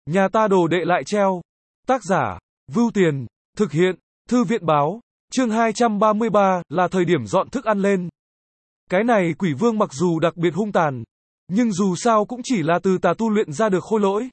Nhà ta đồ đệ lại treo. Tác giả, Vưu Tiền, thực hiện, Thư viện báo, chương 233, là thời điểm dọn thức ăn lên. Cái này quỷ vương mặc dù đặc biệt hung tàn, nhưng dù sao cũng chỉ là từ tà tu luyện ra được khôi lỗi.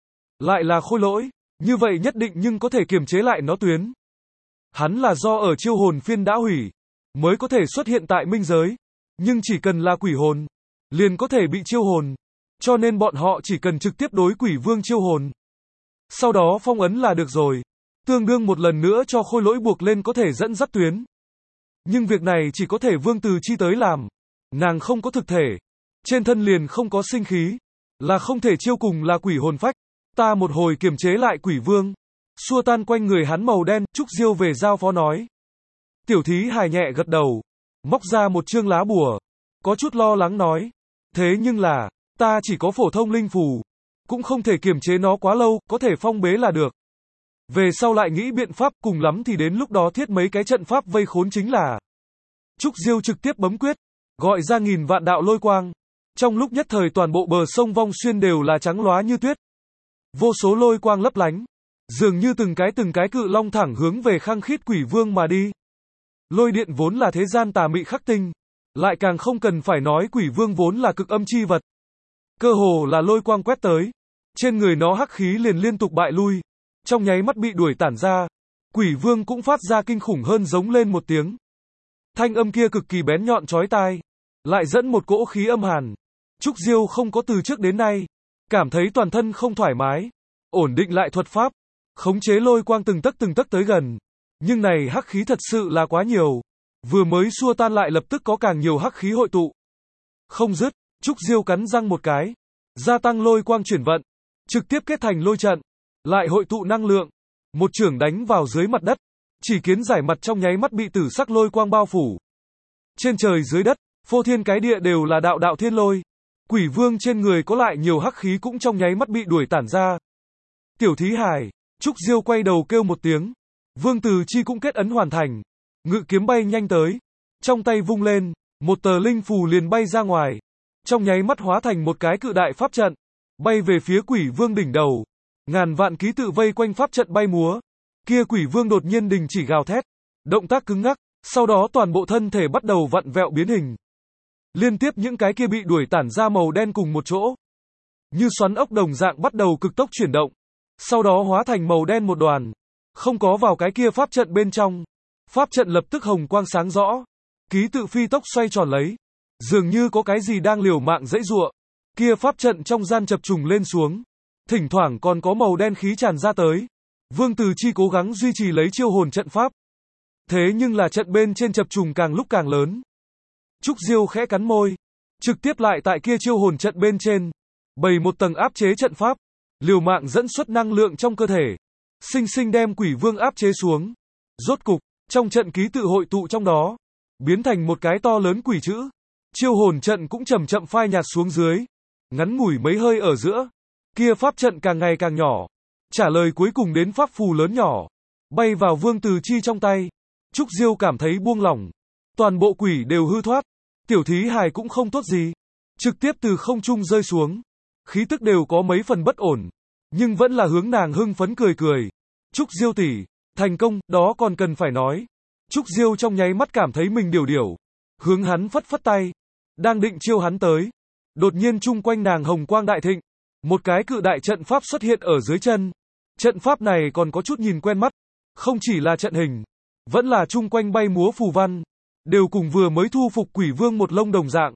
Lại là khôi lỗi, như vậy nhất định nhưng có thể kiềm chế lại nó tuyến. Hắn là do ở chiêu hồn phiên đã hủy, mới có thể xuất hiện tại minh giới, nhưng chỉ cần là quỷ hồn, liền có thể bị chiêu hồn, cho nên bọn họ chỉ cần trực tiếp đối quỷ vương chiêu hồn. Sau đó phong ấn là được rồi, tương đương một lần nữa cho khôi lỗi buộc lên có thể dẫn dắt tuyến. Nhưng việc này chỉ có thể Vương Từ Chi tới làm, nàng không có thực thể, trên thân liền không có sinh khí, là không thể chiêu cùng là quỷ hồn phách. Ta một hồi kiềm chế lại quỷ vương, xua tan quanh người hắn màu đen, Trúc Diêu về giao phó nói. Tiểu thí hài nhẹ gật đầu, móc ra một chương lá bùa, có chút lo lắng nói, thế nhưng là, ta chỉ có phổ thông linh phù, cũng không thể kiềm chế nó quá lâu, có thể phong bế là được. Về sau lại nghĩ biện pháp, cùng lắm thì đến lúc đó thiết mấy cái trận pháp vây khốn chính là. Trúc Diêu trực tiếp bấm quyết, gọi ra nghìn vạn đạo lôi quang. Trong lúc nhất thời toàn bộ bờ sông Vong Xuyên đều là trắng lóa như tuyết. Vô số lôi quang lấp lánh, dường như từng cái cự long thẳng hướng về khăng khít quỷ vương mà đi. Lôi điện vốn là thế gian tà mị khắc tinh, lại càng không cần phải nói quỷ vương vốn là cực âm chi vật. Cơ hồ là lôi quang quét tới, trên người nó hắc khí liền liên tục bại lui, trong nháy mắt bị đuổi tản ra. Quỷ vương cũng phát ra kinh khủng hơn giống lên một tiếng. Thanh âm kia cực kỳ bén nhọn chói tai, lại dẫn một cỗ khí âm hàn. Trúc Diêu không có từ trước đến nay, cảm thấy toàn thân không thoải mái, ổn định lại thuật pháp, khống chế lôi quang từng tấc tới gần. Nhưng này hắc khí thật sự là quá nhiều, vừa mới xua tan lại lập tức có càng nhiều hắc khí hội tụ. Không dứt, Trúc Diêu cắn răng một cái, gia tăng lôi quang chuyển vận, trực tiếp kết thành lôi trận, lại hội tụ năng lượng, một chưởng đánh vào dưới mặt đất, chỉ kiến giải mặt trong nháy mắt bị tử sắc lôi quang bao phủ. Trên trời dưới đất, phô thiên cái địa đều là đạo đạo thiên lôi. Quỷ vương trên người có lại nhiều hắc khí cũng trong nháy mắt bị đuổi tản ra. Tiểu thí hài, Trúc Diêu quay đầu kêu một tiếng. Vương Từ Chi cũng kết ấn hoàn thành. Ngự kiếm bay nhanh tới, trong tay vung lên, một tờ linh phù liền bay ra ngoài, trong nháy mắt hóa thành một cái cự đại pháp trận, bay về phía quỷ vương đỉnh đầu. Ngàn vạn ký tự vây quanh pháp trận bay múa. Kia quỷ vương đột nhiên đình chỉ gào thét, động tác cứng ngắc, sau đó toàn bộ thân thể bắt đầu vặn vẹo biến hình. Liên tiếp những cái kia bị đuổi tản ra màu đen cùng một chỗ, như xoắn ốc đồng dạng bắt đầu cực tốc chuyển động, sau đó hóa thành màu đen một đoàn, không có vào cái kia pháp trận bên trong. Pháp trận lập tức hồng quang sáng rõ, ký tự phi tốc xoay tròn lấy, dường như có cái gì đang liều mạng giãy giụa. Kia pháp trận trong gian chập trùng lên xuống, thỉnh thoảng còn có màu đen khí tràn ra tới. Vương Từ Chi cố gắng duy trì lấy chiêu hồn trận pháp, thế nhưng là trận bên trên chập trùng càng lúc càng lớn. Trúc Diêu khẽ cắn môi, trực tiếp lại tại kia chiêu hồn trận bên trên bày một tầng áp chế trận pháp, liều mạng dẫn xuất năng lượng trong cơ thể, sinh sinh đem quỷ vương áp chế xuống. Rốt cục, trong trận ký tự hội tụ trong đó, biến thành một cái to lớn quỷ chữ. Chiêu hồn trận cũng chậm chậm phai nhạt xuống dưới, ngắn ngủi mấy hơi ở giữa, kia pháp trận càng ngày càng nhỏ, trả lời cuối cùng đến pháp phù lớn nhỏ, bay vào Vương Từ Chi trong tay. Trúc Diêu cảm thấy buông lỏng, toàn bộ quỷ đều hư thoát. Tiểu thí hài cũng không tốt gì, trực tiếp từ không trung rơi xuống, khí tức đều có mấy phần bất ổn, nhưng vẫn là hướng nàng hưng phấn cười cười. Trúc Diêu tỷ, thành công, đó còn cần phải nói. Trúc Diêu trong nháy mắt cảm thấy mình điều, hướng hắn phất phất tay, đang định chiêu hắn tới. Đột nhiên chung quanh nàng hồng quang đại thịnh, một cái cự đại trận pháp xuất hiện ở dưới chân. Trận pháp này còn có chút nhìn quen mắt, không chỉ là trận hình, vẫn là chung quanh bay múa phù văn, đều cùng vừa mới thu phục quỷ vương một lông đồng dạng.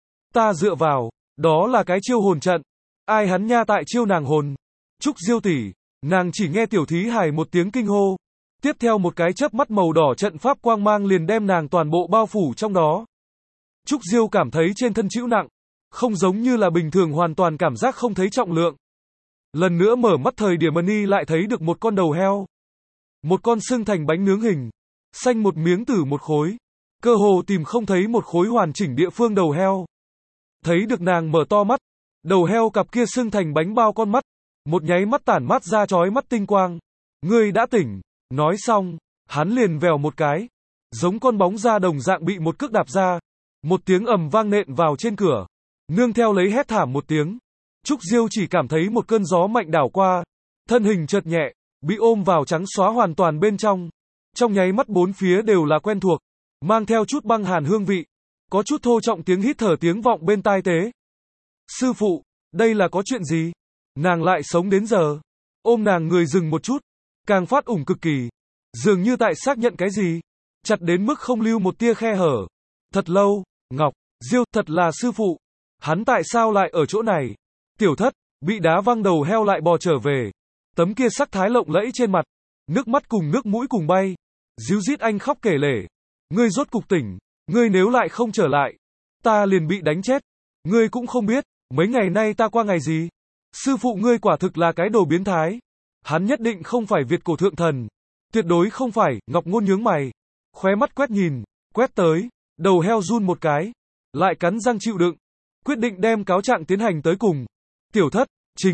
Ta dựa vào, đó là cái chiêu hồn trận. Ai hắn nha tại chiêu nàng hồn. Trúc Diêu tỷ, nàng chỉ nghe tiểu thí hài một tiếng kinh hô, tiếp theo một cái chớp mắt màu đỏ trận pháp quang mang liền đem nàng toàn bộ bao phủ trong đó. Trúc Diêu cảm thấy trên thân chịu nặng, không giống như là bình thường, hoàn toàn cảm giác không thấy trọng lượng. Lần nữa mở mắt thời điểm Mani lại thấy được một con đầu heo, một con xương thành bánh nướng hình, xanh một miếng tử một khối, cơ hồ tìm không thấy một khối hoàn chỉnh địa phương đầu heo. Thấy được nàng mở to mắt, đầu heo cặp kia xương thành bánh bao con mắt, một nháy mắt tản mát ra chói mắt tinh quang. Ngươi đã tỉnh. Nói xong, hắn liền vèo một cái, giống con bóng ra đồng dạng bị một cước đạp ra, một tiếng ầm vang nện vào trên cửa, nương theo lấy hét thảm một tiếng, Trúc Diêu chỉ cảm thấy một cơn gió mạnh đảo qua, thân hình chợt nhẹ, bị ôm vào trắng xóa hoàn toàn bên trong. Trong nháy mắt bốn phía đều là quen thuộc, mang theo chút băng hàn hương vị, có chút thô trọng tiếng hít thở tiếng vọng bên tai tế. Sư phụ, đây là có chuyện gì? Nàng lại sống đến giờ. Ôm nàng người dừng một chút, càng phát ủng cực kỳ, dường như tại xác nhận cái gì, chặt đến mức không lưu một tia khe hở. Thật lâu, Ngọc Diêu, thật là sư phụ, hắn tại sao lại ở chỗ này? Tiểu Thất bị đá văng đầu heo lại bò trở về, tấm kia sắc thái lộng lẫy trên mặt, nước mắt cùng nước mũi cùng bay, díu dít anh khóc kể lể. Ngươi rốt cục tỉnh, ngươi nếu lại không trở lại, ta liền bị đánh chết. Ngươi cũng không biết, mấy ngày nay ta qua ngày gì. Sư phụ ngươi quả thực là cái đồ biến thái. Hắn nhất định không phải Việt cổ thượng thần. Tuyệt đối không phải. Ngọc Ngôn nhướng mày, khóe mắt quét nhìn, quét tới, đầu heo run một cái, lại cắn răng chịu đựng, quyết định đem cáo trạng tiến hành tới cùng. Tiểu Thất,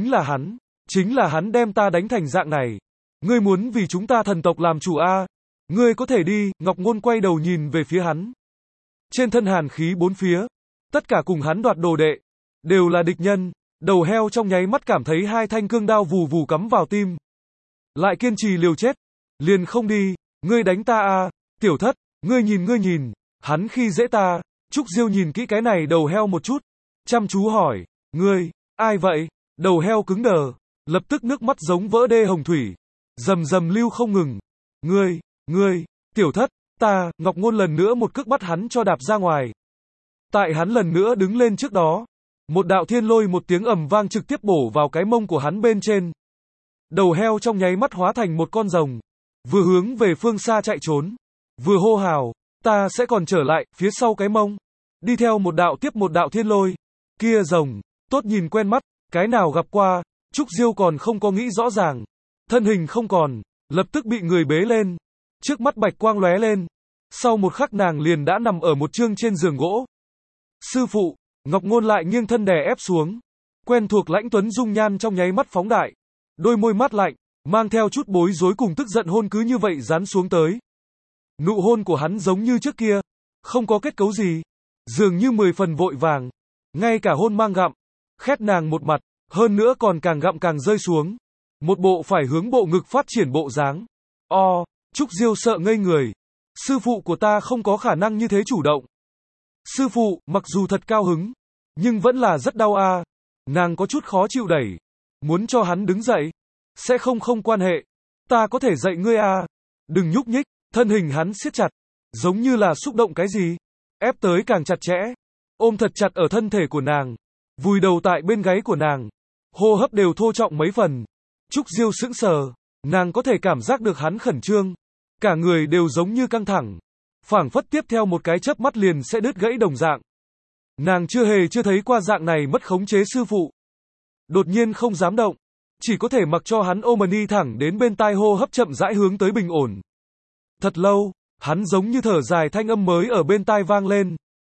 chính là hắn đem ta đánh thành dạng này. Ngươi muốn vì chúng ta thần tộc làm chủ a? Ngươi có thể đi. Ngọc Ngôn quay đầu nhìn về phía hắn. Trên thân hàn khí bốn phía, tất cả cùng hắn đoạt đồ đệ, đều là địch nhân. Đầu heo trong nháy mắt cảm thấy hai thanh cương đao vù vù cắm vào tim. Lại kiên trì liều chết. Liền không đi. Ngươi đánh ta a? Tiểu Thất, ngươi nhìn, hắn khi dễ ta. Trúc Diêu nhìn kỹ cái này đầu heo một chút, chăm chú hỏi, ngươi, ai vậy? Đầu heo cứng đờ, lập tức nước mắt giống vỡ đê hồng thủy, rầm rầm lưu không ngừng. Ngươi, Tiểu Thất, ta. Ngọc Ngôn lần nữa một cước bắt hắn cho đạp ra ngoài. Tại hắn lần nữa đứng lên trước đó, một đạo thiên lôi một tiếng ầm vang trực tiếp bổ vào cái mông của hắn bên trên. Đầu heo trong nháy mắt hóa thành một con rồng, vừa hướng về phương xa chạy trốn, vừa hô hào, ta sẽ còn trở lại. Phía sau cái mông, đi theo một đạo tiếp một đạo thiên lôi. Kia rồng, tốt nhìn quen mắt, cái nào gặp qua. Trúc Diêu còn không có nghĩ rõ ràng, thân hình không còn, lập tức bị người bế lên, trước mắt bạch quang lóe lên, sau một khắc nàng liền đã nằm ở một chương trên giường gỗ. Sư phụ. Ngọc Ngôn lại nghiêng thân đè ép xuống, quen thuộc lãnh tuấn dung nhan trong nháy mắt phóng đại, đôi môi mát lạnh, mang theo chút bối rối cùng tức giận hôn cứ như vậy dán xuống tới. Nụ hôn của hắn giống như trước kia, không có kết cấu gì, dường như 10 phần vội vàng, ngay cả hôn mang gặm, khét nàng một mặt, hơn nữa còn càng gặm càng rơi xuống, một bộ phải hướng bộ ngực phát triển bộ dáng. Trúc Diêu sợ ngây người, sư phụ của ta không có khả năng như thế chủ động. Sư phụ, mặc dù thật cao hứng, nhưng vẫn là rất đau a. Nàng có chút khó chịu đẩy, muốn cho hắn đứng dậy. Sẽ không quan hệ, ta có thể dạy ngươi a. Đừng nhúc nhích. Thân hình hắn siết chặt, giống như là xúc động cái gì, ép tới càng chặt chẽ, ôm thật chặt ở thân thể của nàng, vùi đầu tại bên gáy của nàng, hô hấp đều thô trọng mấy phần. Trúc Diêu sững sờ, nàng có thể cảm giác được hắn khẩn trương, cả người đều giống như căng thẳng, phảng phất tiếp theo một cái chớp mắt liền sẽ đứt gãy đồng dạng. Nàng chưa thấy qua dạng này mất khống chế sư phụ. Đột nhiên không dám động, chỉ có thể mặc cho hắn ôm đi thẳng đến bên tai, hô hấp chậm rãi hướng tới bình ổn. Thật lâu, hắn giống như thở dài, thanh âm mới ở bên tai vang lên.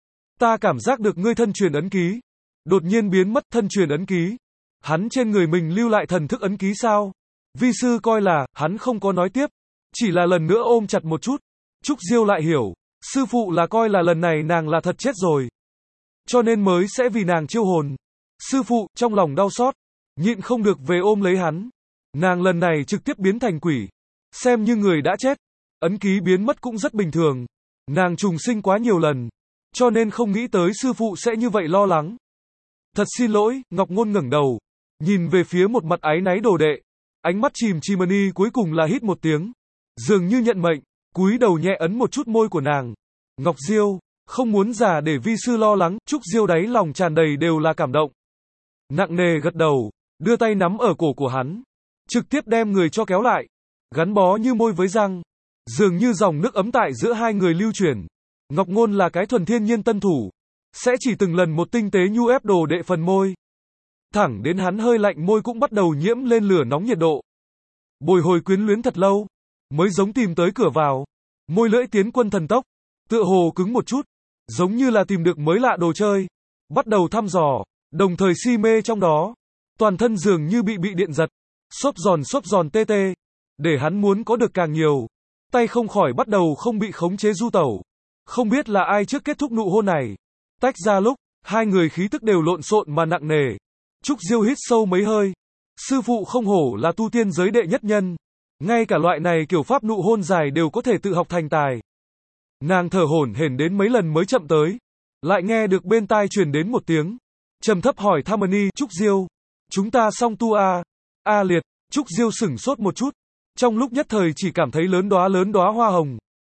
Ta cảm giác được ngươi thân truyền ấn ký. Đột nhiên biến mất. Thân truyền ấn ký. Hắn trên người mình lưu lại thần thức ấn ký sao? Vi sư coi là, hắn không có nói tiếp, chỉ là lần nữa ôm chặt một chút. Trúc Diêu lại hiểu, sư phụ là coi là lần này nàng là thật chết rồi, cho nên mới sẽ vì nàng chiêu hồn. Sư phụ, trong lòng đau xót, nhịn không được về ôm lấy hắn. Nàng lần này trực tiếp biến thành quỷ, xem như người đã chết. Ấn ký biến mất cũng rất bình thường, nàng trùng sinh quá nhiều lần, cho nên không nghĩ tới sư phụ sẽ như vậy lo lắng. Thật xin lỗi. Ngọc Ngôn ngẩng đầu, nhìn về phía một mặt áy náy đồ đệ, ánh mắt chìm chimani cuối cùng là hít một tiếng, dường như nhận mệnh, cúi đầu nhẹ ấn một chút môi của nàng. Ngọc Diêu, không muốn già để vi sư lo lắng. Trúc Diêu đáy lòng tràn đầy đều là cảm động, nặng nề gật đầu, đưa tay nắm ở cổ của hắn, trực tiếp đem người cho kéo lại, gắn bó như môi với răng, dường như dòng nước ấm tại giữa hai người lưu chuyển. Ngọc Ngôn là cái thuần thiên nhiên tân thủ, sẽ chỉ từng lần một tinh tế nhu ép đồ đệ phần môi, thẳng đến hắn hơi lạnh môi cũng bắt đầu nhiễm lên lửa nóng nhiệt độ. Bồi hồi quyến luyến thật lâu, mới giống tìm tới cửa vào. Môi lưỡi tiến quân thần tốc, tựa hồ cứng một chút, giống như là tìm được mới lạ đồ chơi, bắt đầu thăm dò, đồng thời si mê trong đó. Toàn thân dường như bị điện giật, xốp giòn tê tê, để hắn muốn có được càng nhiều. Tay không khỏi bắt đầu không bị khống chế du tẩu. Không biết là ai trước kết thúc nụ hôn này. Tách ra lúc, hai người khí tức đều lộn xộn mà nặng nề. Trúc Diêu hít sâu mấy hơi. Sư phụ không hổ là tu tiên giới đệ nhất nhân. Ngay cả loại này kiểu pháp nụ hôn dài đều có thể tự học thành tài. Nàng thở hổn hển đến mấy lần mới chậm tới. Lại nghe được bên tai truyền đến một tiếng. Trầm thấp hỏi Harmony, Trúc Diêu. Chúng ta song tu à? A liệt, Trúc Diêu sửng sốt một chút. Trong lúc nhất thời chỉ cảm thấy lớn đóa hoa hồng.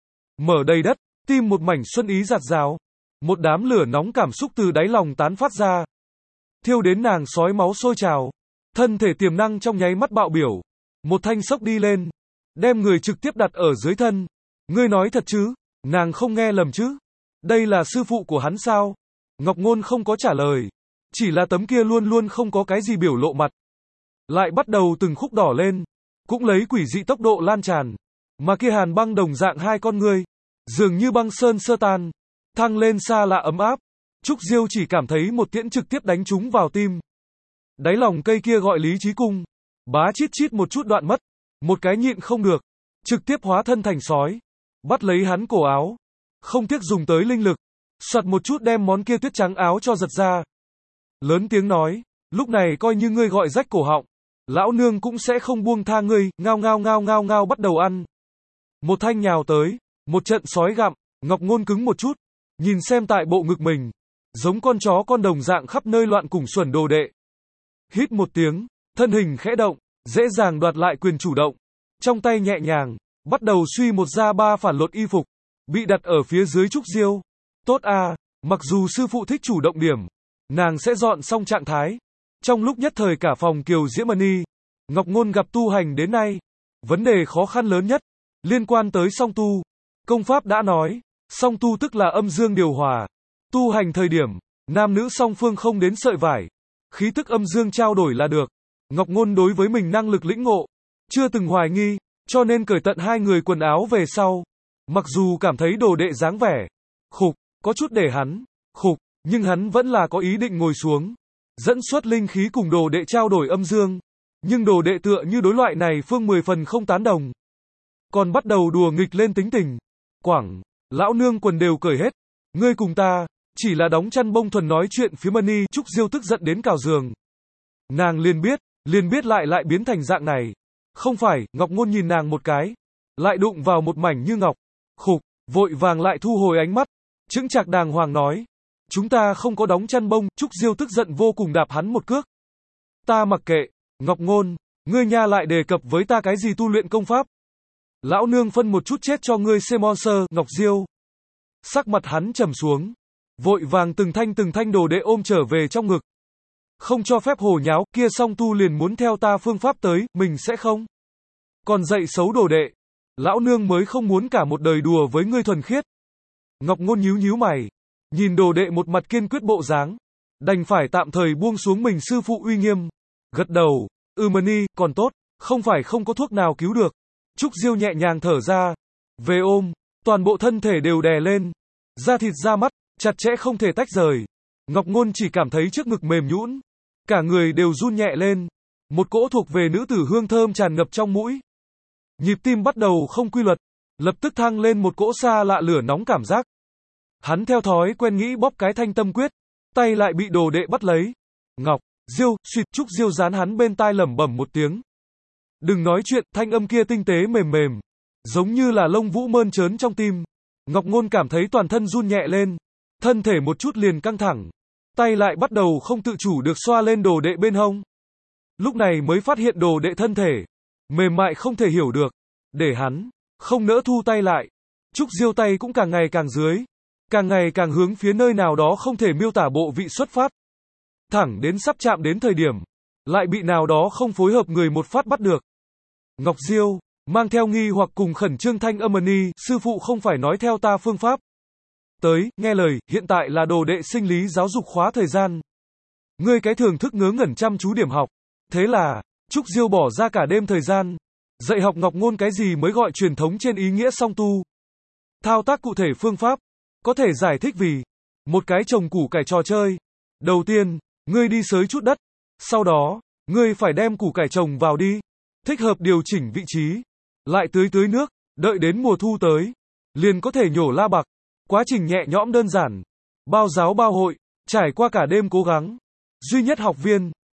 Mở đầy đất, tim một mảnh xuân ý rạt rào. Một đám lửa nóng cảm xúc từ đáy lòng tán phát ra. Thiêu đến nàng sói máu sôi trào. Thân thể tiềm năng trong nháy mắt bạo biểu. Một thanh sốc đi lên. Đem người trực tiếp đặt ở dưới thân. Ngươi nói thật chứ? Nàng không nghe lầm chứ? Đây là sư phụ của hắn sao? Ngọc Ngôn không có trả lời. Chỉ là tấm kia luôn luôn không có cái gì biểu lộ mặt. Lại bắt đầu từng khúc đỏ lên. Cũng lấy quỷ dị tốc độ lan tràn. Mà kia hàn băng đồng dạng hai con ngươi. Dường như băng sơn sơ tan. Thăng lên xa lạ ấm áp. Trúc Diêu chỉ cảm thấy một tiễn trực tiếp đánh trúng vào tim. Đáy lòng cây kia gọi lý trí cung. Bá chít chít một chút đoạn mất. Một cái nhịn không được. Trực tiếp hóa thân thành sói. Bắt lấy hắn cổ áo. Không tiếc dùng tới linh lực. Soạt một chút đem món kia tuyết trắng áo cho giật ra. Lớn tiếng nói. Lúc này coi như ngươi gọi rách cổ họng. Lão nương cũng sẽ không buông tha ngươi. Ngao ngao bắt đầu ăn. Một thanh nhào tới. Một trận sói gặm. Ngọc Ngôn cứng một chút. Nhìn xem tại bộ ngực mình. Giống con chó con đồng dạng khắp nơi loạn cùng xuẩn đồ đệ. Hít một tiếng. Thân hình khẽ động. Dễ dàng đoạt lại quyền chủ động. Trong tay nhẹ nhàng. Bắt đầu suy một ra ba phản lột y phục. Bị đặt ở phía dưới Trúc Diêu. Tốt à. Mặc dù sư phụ thích chủ động điểm. Nàng sẽ dọn xong trạng thái. Trong lúc nhất thời cả phòng Kiều Diễm Mani. Ngọc Ngôn gặp tu hành đến nay. Vấn đề khó khăn lớn nhất. Liên quan tới song tu. Công pháp đã nói. Song tu tức là âm dương điều hòa. Tu hành thời điểm. Nam nữ song phương không đến sợi vải. Khí tức âm dương trao đổi là được. Ngọc Ngôn đối với mình năng lực lĩnh ngộ. Chưa từng hoài nghi. Cho nên cởi tận hai người quần áo về sau. Mặc dù cảm thấy đồ đệ dáng vẻ. Khục. Có chút để hắn. Khục. Nhưng hắn vẫn là có ý định ngồi xuống. Dẫn xuất linh khí cùng đồ đệ trao đổi âm dương. Nhưng đồ đệ tựa như đối loại này phương 10 phần không tán đồng. Còn bắt đầu đùa nghịch lên tính tình. Quảng. Lão nương quần đều cởi hết. Ngươi cùng ta. Chỉ là đóng chăn bông thuần nói chuyện phía Mani. Trúc Diêu tức giận đến cào giường. Nàng liền biết lại biến thành dạng này. Không phải. Ngọc Ngôn nhìn nàng một cái. Lại đụng vào một mảnh như ngọc. Khục. Vội vàng lại thu hồi ánh mắt. Chững chạc đàng hoàng nói. Chúng ta không có đóng chăn bông. Trúc Diêu tức giận vô cùng đạp hắn một cước. Ta mặc kệ. Ngọc Ngôn. Ngươi nha lại đề cập với ta cái gì tu luyện công pháp. Lão nương phân một chút chết cho ngươi xem monster. Ngọc Diêu. Sắc mặt hắn trầm xuống. Vội vàng từng thanh đồ đệ ôm trở về trong ngực. Không cho phép hồ nháo. Kia song tu liền muốn theo ta phương pháp tới. Mình sẽ không. Còn dạy xấu đồ đệ. Lão nương mới không muốn cả một đời đùa với ngươi thuần khiết. Ngọc Ngôn nhíu mày. Nhìn đồ đệ một mặt kiên quyết bộ dáng. Đành phải tạm thời buông xuống mình sư phụ uy nghiêm. Gật đầu. Mani, còn tốt. Không phải không có thuốc nào cứu được. Trúc Diêu nhẹ nhàng thở ra. Về ôm. Toàn bộ thân thể đều đè lên. Da thịt da mắt. Chặt chẽ không thể tách rời. Ngọc Ngôn chỉ cảm thấy trước ngực mềm nhũn. Cả người đều run nhẹ lên. Một cỗ thuộc về nữ tử hương thơm tràn ngập trong mũi. Nhịp tim bắt đầu không quy luật. Lập tức thăng lên một cỗ xa lạ lửa nóng cảm giác. Hắn theo thói quen nghĩ bóp cái thanh tâm quyết. Tay lại bị đồ đệ bắt lấy. Ngọc Diêu, suýt. Trúc Diêu dán hắn bên tai lẩm bẩm một tiếng. Đừng nói chuyện. Thanh âm kia tinh tế mềm. Giống như là lông vũ mơn trớn trong tim. Ngọc Ngôn cảm thấy toàn thân run nhẹ lên. Thân thể một chút liền căng thẳng. Tay lại bắt đầu không tự chủ được xoa lên đồ đệ bên hông. Lúc này mới phát hiện đồ đệ thân thể mềm mại không thể hiểu được. Để hắn không nỡ thu tay lại. Trúc Diêu tay cũng càng ngày càng dưới. Càng ngày càng hướng phía nơi nào đó không thể miêu tả bộ vị xuất phát. Thẳng đến sắp chạm đến thời điểm. Lại bị nào đó không phối hợp người một phát bắt được. Ngọc Diêu mang theo nghi hoặc cùng khẩn trương thanh âm Mani. Sư phụ không phải nói theo ta phương pháp. Tới, nghe lời. Hiện tại là đồ đệ sinh lý giáo dục khóa thời gian. Ngươi cái thường thức ngớ ngẩn chăm chú điểm học. Thế là Trúc Diêu bỏ ra cả đêm thời gian. Dạy học Ngọc Ngôn cái gì mới gọi truyền thống trên ý nghĩa song tu. Thao tác cụ thể phương pháp. Có thể giải thích vì một cái trồng củ cải trò chơi. Đầu tiên, ngươi đi xới chút đất. Sau đó, ngươi phải đem củ cải trồng vào đi. Thích hợp điều chỉnh vị trí. Lại tưới nước. Đợi đến mùa thu tới. Liền có thể nhổ la bạc. Quá trình nhẹ nhõm đơn giản. Bao giáo bao hội. Trải qua cả đêm cố gắng. Duy nhất học viên.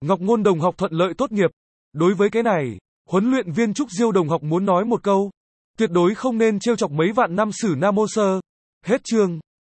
Ngọc Ngôn đồng học thuận lợi tốt nghiệp. Đối với cái này, huấn luyện viên Trúc Diêu đồng học muốn nói một câu. Tuyệt đối không nên trêu chọc mấy vạn năm sử Nam Mô Sơ. Hết chương.